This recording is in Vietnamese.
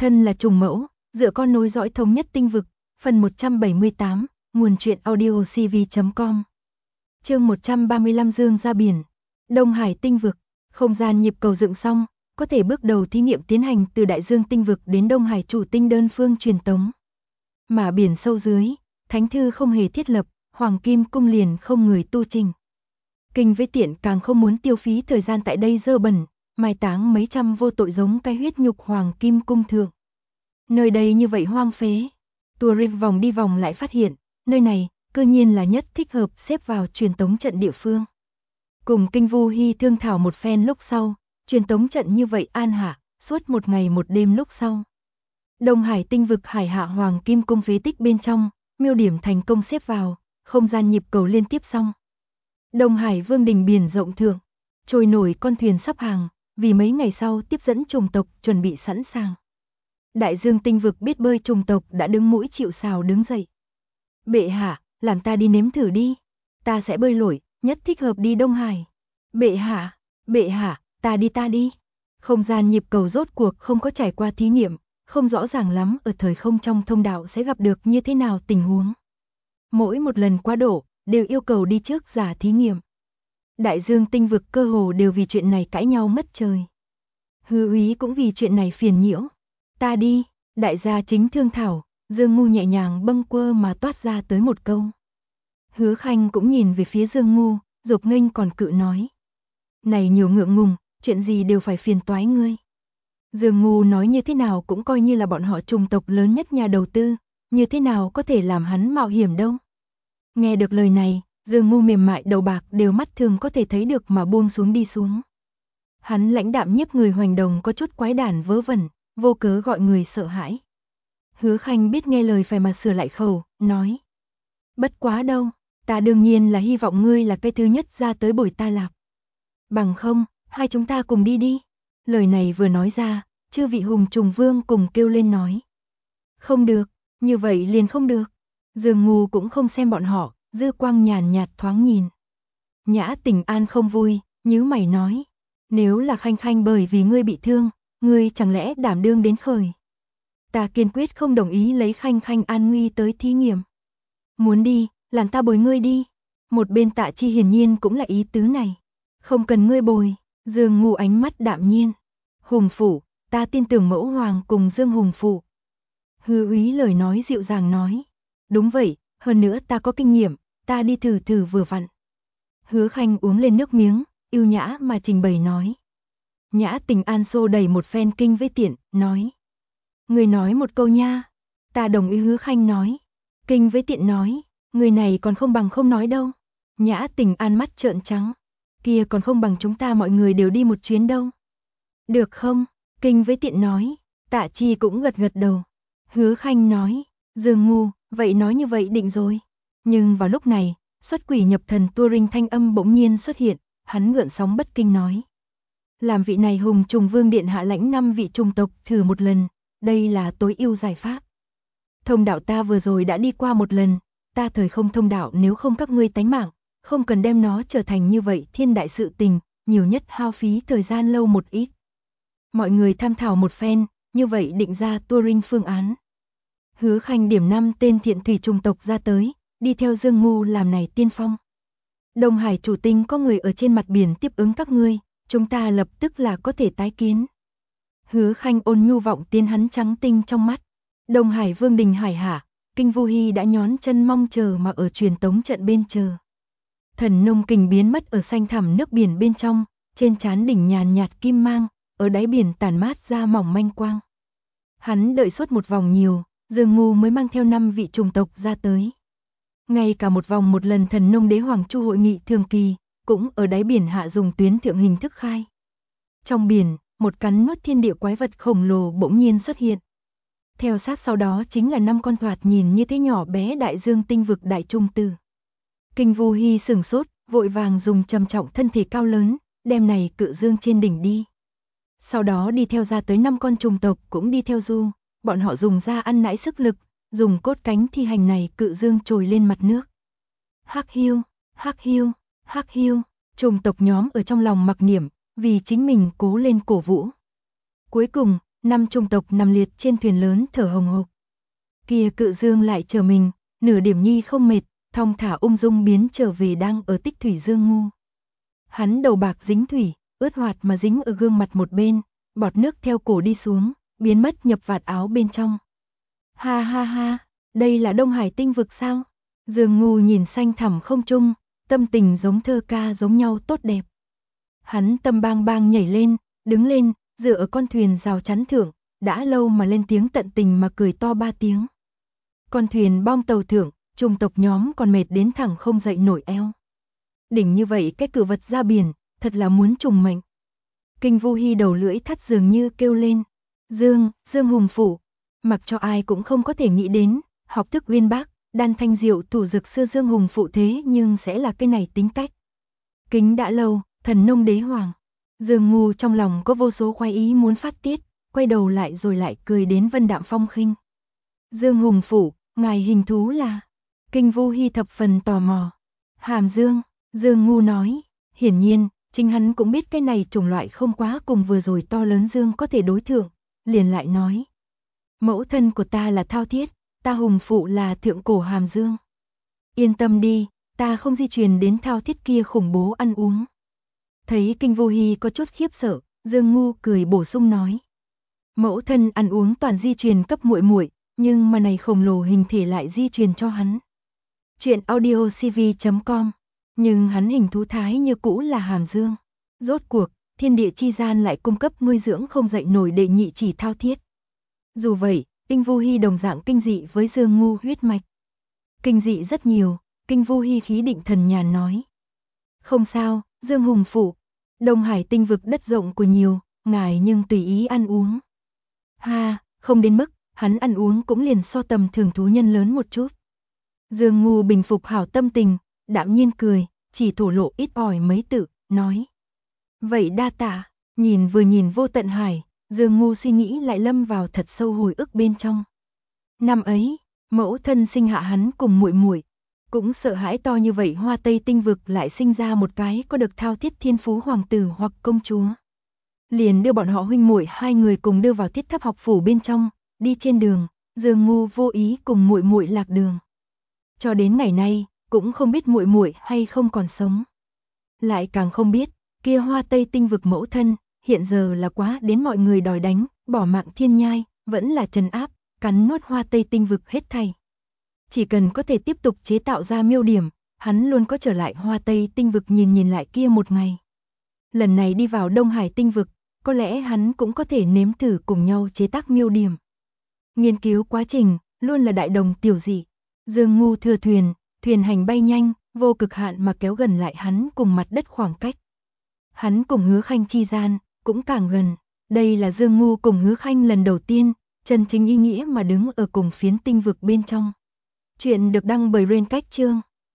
Thân là trùng mẫu, dựa con nối dõi thống nhất tinh vực, phần 178, nguồn truyện audio cv.com. Chương 135 Dương ra biển. Đông Hải tinh vực, không gian nhịp cầu dựng xong, có thể bước đầu thí nghiệm tiến hành từ đại dương tinh vực đến Đông Hải chủ tinh đơn phương truyền tống. Mà biển sâu dưới, thánh thư không hề thiết lập, Hoàng Kim cung liền không người tu trình. Kinh với Tiện càng không muốn tiêu phí thời gian tại đây dơ bẩn, mai táng mấy trăm vô tội giống cái huyết nhục Hoàng Kim cung thượng. Nơi đây như vậy hoang phế. Tourist vòng đi vòng lại phát hiện, nơi này, cư nhiên là nhất thích hợp xếp vào truyền tống trận địa phương. Cùng Kinh Vu Hy thương thảo một phen lúc sau, truyền tống trận như vậy an hạ, suốt một ngày một đêm lúc sau. Đông Hải tinh vực hải hạ Hoàng Kim cung phế tích bên trong, miêu điểm thành công xếp vào, không gian nhịp cầu liên tiếp xong. Đông Hải vương đình biển rộng thượng, trôi nổi con thuyền sắp hàng, vì mấy ngày sau tiếp dẫn chủng tộc chuẩn bị sẵn sàng. Đại dương tinh vực biết bơi chủng tộc đã đứng mũi chịu sào đứng dậy. Bệ hạ, làm ta đi nếm thử đi. Ta sẽ bơi lội, nhất thích hợp đi Đông Hải. Bệ hạ, ta đi. Không gian nhịp cầu rốt cuộc không có trải qua thí nghiệm, không rõ ràng lắm ở thời không trong thông đạo sẽ gặp được như thế nào tình huống. Mỗi một lần quá độ, đều yêu cầu đi trước giả thí nghiệm. Đại dương tinh vực cơ hồ đều vì chuyện này cãi nhau mất trời. Hư úy cũng vì chuyện này phiền nhiễu. Ta đi, đại gia chính thương thảo, Dương Ngu nhẹ nhàng bâng quơ mà toát ra tới một câu. Hứa Khanh cũng nhìn về phía Dương Ngu, Dục Nghênh còn cự nói. Này nhiều ngượng ngùng, chuyện gì đều phải phiền toái ngươi. Dương Ngu nói như thế nào cũng coi như là bọn họ chủng tộc lớn nhất nhà đầu tư, như thế nào có thể làm hắn mạo hiểm đâu. Nghe được lời này, Dương Ngu mềm mại đầu bạc đều mắt thường có thể thấy được mà buông xuống đi xuống. Hắn lãnh đạm nhiếp người hoành đồng có chút quái đản vớ vẩn, vô cớ gọi người sợ hãi. Hứa Khanh biết nghe lời phải mà sửa lại khẩu, nói. Bất quá đâu, ta đương nhiên là hy vọng ngươi là cái thứ nhất ra tới bồi ta lạc. Bằng không, hai chúng ta cùng đi. Lời này vừa nói ra, chư vị hùng trùng vương cùng kêu lên nói. Không được, như vậy liền không được. Dương Ngu cũng không xem bọn họ, dư quang nhàn nhạt thoáng nhìn. Nhã Tình An không vui, nhíu mày nói. Nếu là Khanh Khanh bởi vì ngươi bị thương, ngươi chẳng lẽ đảm đương đến khởi. Ta kiên quyết không đồng ý lấy Khanh Khanh an nguy tới thí nghiệm. Muốn đi, làm ta bồi ngươi đi. Một bên Tạ Chi hiển nhiên cũng là ý tứ này. Không cần ngươi bồi, Dương Ngu ánh mắt đạm nhiên. Hùng phủ, ta tin tưởng mẫu hoàng cùng Dương Hùng phủ. Hư úy lời nói dịu dàng nói. Đúng vậy, hơn nữa ta có kinh nghiệm, ta đi thử vừa vặn. Hứa Khanh uống lên nước miếng, yêu nhã mà trình bày nói. Nhã Tình An xô đẩy một phen Kinh với Tiện, nói. Người nói một câu nha. Ta đồng ý. Hứa Khanh nói. Kinh với Tiện nói. Người này còn không bằng không nói đâu. Nhã Tình An mắt trợn trắng. Kia còn không bằng chúng ta mọi người đều đi một chuyến đâu. Được không? Kinh với Tiện nói. Tạ Chi cũng gật đầu. Hứa Khanh nói. Dương Ngu, vậy nói như vậy định rồi. Nhưng vào lúc này, xuất quỷ nhập thần Turing thanh âm bỗng nhiên xuất hiện, hắn gợn sóng bất kinh nói. Làm vị này hùng trùng vương điện hạ lãnh 5 vị trùng tộc thử một lần, đây là tối ưu giải pháp. Thông đạo ta vừa rồi đã đi qua một lần, ta thời không thông đạo nếu không các ngươi tánh mạng, không cần đem nó trở thành như vậy thiên đại sự tình, nhiều nhất hao phí thời gian lâu một ít. Mọi người tham thảo một phen, như vậy định ra Turing phương án. Hứa Khanh điểm 5 tên thiện thủy trùng tộc ra tới, đi theo Dương Ngu làm này tiên phong. Đông Hải chủ tinh có người ở trên mặt biển tiếp ứng các ngươi, chúng ta lập tức là có thể tái kiến. Hứa Khanh ôn nhu vọng tiên hắn trắng tinh trong mắt. Đông Hải vương đình hải hạ, Kinh Vu Hy đã nhón chân mong chờ mà ở truyền tống trận bên chờ. Thần nông kình biến mất ở xanh thẳm nước biển bên trong, trên trán đỉnh nhàn nhạt kim mang, ở đáy biển tản mát ra mỏng manh quang. Hắn đợi suốt một vòng nhiều, Dương Ngu mới mang theo 5 vị trùng tộc ra tới. Ngay cả một vòng một lần thần nông đế hoàng chu hội nghị thường kỳ, cũng ở đáy biển hạ dùng tuyến thượng hình thức khai. Trong biển, một cắn nuốt thiên địa quái vật khổng lồ bỗng nhiên xuất hiện. Theo sát sau đó chính là 5 con thoạt nhìn như thế nhỏ bé đại dương tinh vực đại trung tử. Kinh Vu Hy sửng sốt, vội vàng dùng trầm trọng thân thể cao lớn, đem này cự dương trên đỉnh đi. Sau đó đi theo ra tới 5 con trùng tộc cũng đi theo du, bọn họ dùng ra ăn nãi sức lực, dùng cốt cánh thi hành này cự dương trồi lên mặt nước. Hắc hiu, trùng tộc nhóm ở trong lòng mặc niệm, vì chính mình cố lên cổ vũ. Cuối cùng, 5 chủng tộc nằm liệt trên thuyền lớn thở hồng hộc. Kia Cự Dương lại chờ mình, nửa điểm nhi không mệt, thong thả ung dung biến trở về đang ở Tích Thủy Dương Ngu. Hắn đầu bạc dính thủy, ướt hoạt mà dính ở gương mặt một bên, bọt nước theo cổ đi xuống, biến mất nhập vạt áo bên trong. Ha ha ha, đây là Đông Hải tinh vực sao? Dương Ngu nhìn xanh thẳm không trung, tâm tình giống thơ ca giống nhau tốt đẹp. Hắn tâm bang bang nhảy lên, đứng lên, dựa ở con thuyền rào chắn thượng, đã lâu mà lên tiếng tận tình mà cười to 3 tiếng. Con thuyền bong tàu thượng, chủng tộc nhóm còn mệt đến thẳng không dậy nổi eo. Đỉnh như vậy cái cử vật ra biển, thật là muốn trùng mệnh. Kinh Vu Hi đầu lưỡi thắt dường như kêu lên. Dương Hùng Phủ, mặc cho ai cũng không có thể nghĩ đến, học thức uyên bác, đan thanh diệu thủ dực xưa Dương Hùng Phụ thế nhưng sẽ là cái này tính cách. Kính đã lâu, thần nông đế hoàng. Dương Ngu trong lòng có vô số khoái ý muốn phát tiết, quay đầu lại rồi lại cười đến vân đạm phong khinh. Dương Hùng Phủ, ngài hình thú là? Kinh Vu Hi thập phần tò mò. Hàm Dương, Dương Ngu nói, hiển nhiên, chính hắn cũng biết cái này chủng loại không quá cùng vừa rồi to lớn Dương có thể đối thượng, liền lại nói. Mẫu thân của ta là Thao Thiết, ta Hùng Phụ là thượng cổ Hàm Dương. Yên tâm đi, ta không di truyền đến Thao Thiết kia khủng bố ăn uống. Thấy Kinh Vu Hi có chút khiếp sợ, Dương Ngu cười bổ sung nói. Mẫu thân ăn uống toàn di truyền cấp muội muội, nhưng mà này khổng lồ hình thể lại di truyền cho hắn. Chuyện audiocv.com. Nhưng hắn hình thú thái như cũ là Hàm Dương. Rốt cuộc, thiên địa chi gian lại cung cấp nuôi dưỡng không dậy nổi đệ nhị chỉ Thao Thiết. Dù vậy, Kinh Vu Hi đồng dạng kinh dị với Dương Ngu huyết mạch. Kinh dị rất nhiều, Kinh Vu Hi khí định thần nhàn nói. Không sao, Dương Hùng Phụ, Đông Hải tinh vực đất rộng của nhiều, ngài nhưng tùy ý ăn uống. Ha, không đến mức, hắn ăn uống cũng liền so tầm thường thú nhân lớn một chút. Dương Ngu bình phục hảo tâm tình, đạm nhiên cười, chỉ thổ lộ ít ỏi mấy tự, nói. Vậy đa tạ, nhìn vô tận hải, Dương Ngu suy nghĩ lại lâm vào thật sâu hồi ức bên trong. Năm ấy, mẫu thân sinh hạ hắn cùng muội muội, cũng sợ hãi to như vậy Hoa Tây tinh vực lại sinh ra một cái có được Thao Thiết thiên phú hoàng tử hoặc công chúa. Liền đưa bọn họ huynh muội hai người cùng đưa vào Thiết Tháp học phủ bên trong, đi trên đường, Dương Ngu vô ý cùng muội muội lạc đường. Cho đến ngày nay, cũng không biết muội muội hay không còn sống. Lại càng không biết, kia Hoa Tây tinh vực mẫu thân, hiện giờ là quá đến mọi người đòi đánh, bỏ mạng thiên nhai, vẫn là trấn áp, cắn nuốt Hoa Tây tinh vực hết thảy. Chỉ cần có thể tiếp tục chế tạo ra miêu điểm, hắn luôn có trở lại Hoa Tây tinh vực nhìn lại kia một ngày. Lần này đi vào Đông Hải tinh vực, có lẽ hắn cũng có thể nếm thử cùng nhau chế tác miêu điểm. Nghiên cứu quá trình, luôn là đại đồng tiểu dị. Dương Ngu thừa thuyền hành bay nhanh, vô cực hạn mà kéo gần lại hắn cùng mặt đất khoảng cách. Hắn cùng Hứa Khanh chi gian, cũng càng gần. Đây là Dương Ngu cùng Hứa Khanh lần đầu tiên, chân chính ý nghĩa mà đứng ở cùng phiến tinh vực bên trong. Chuyện được đăng bởi Rain Cách Chương.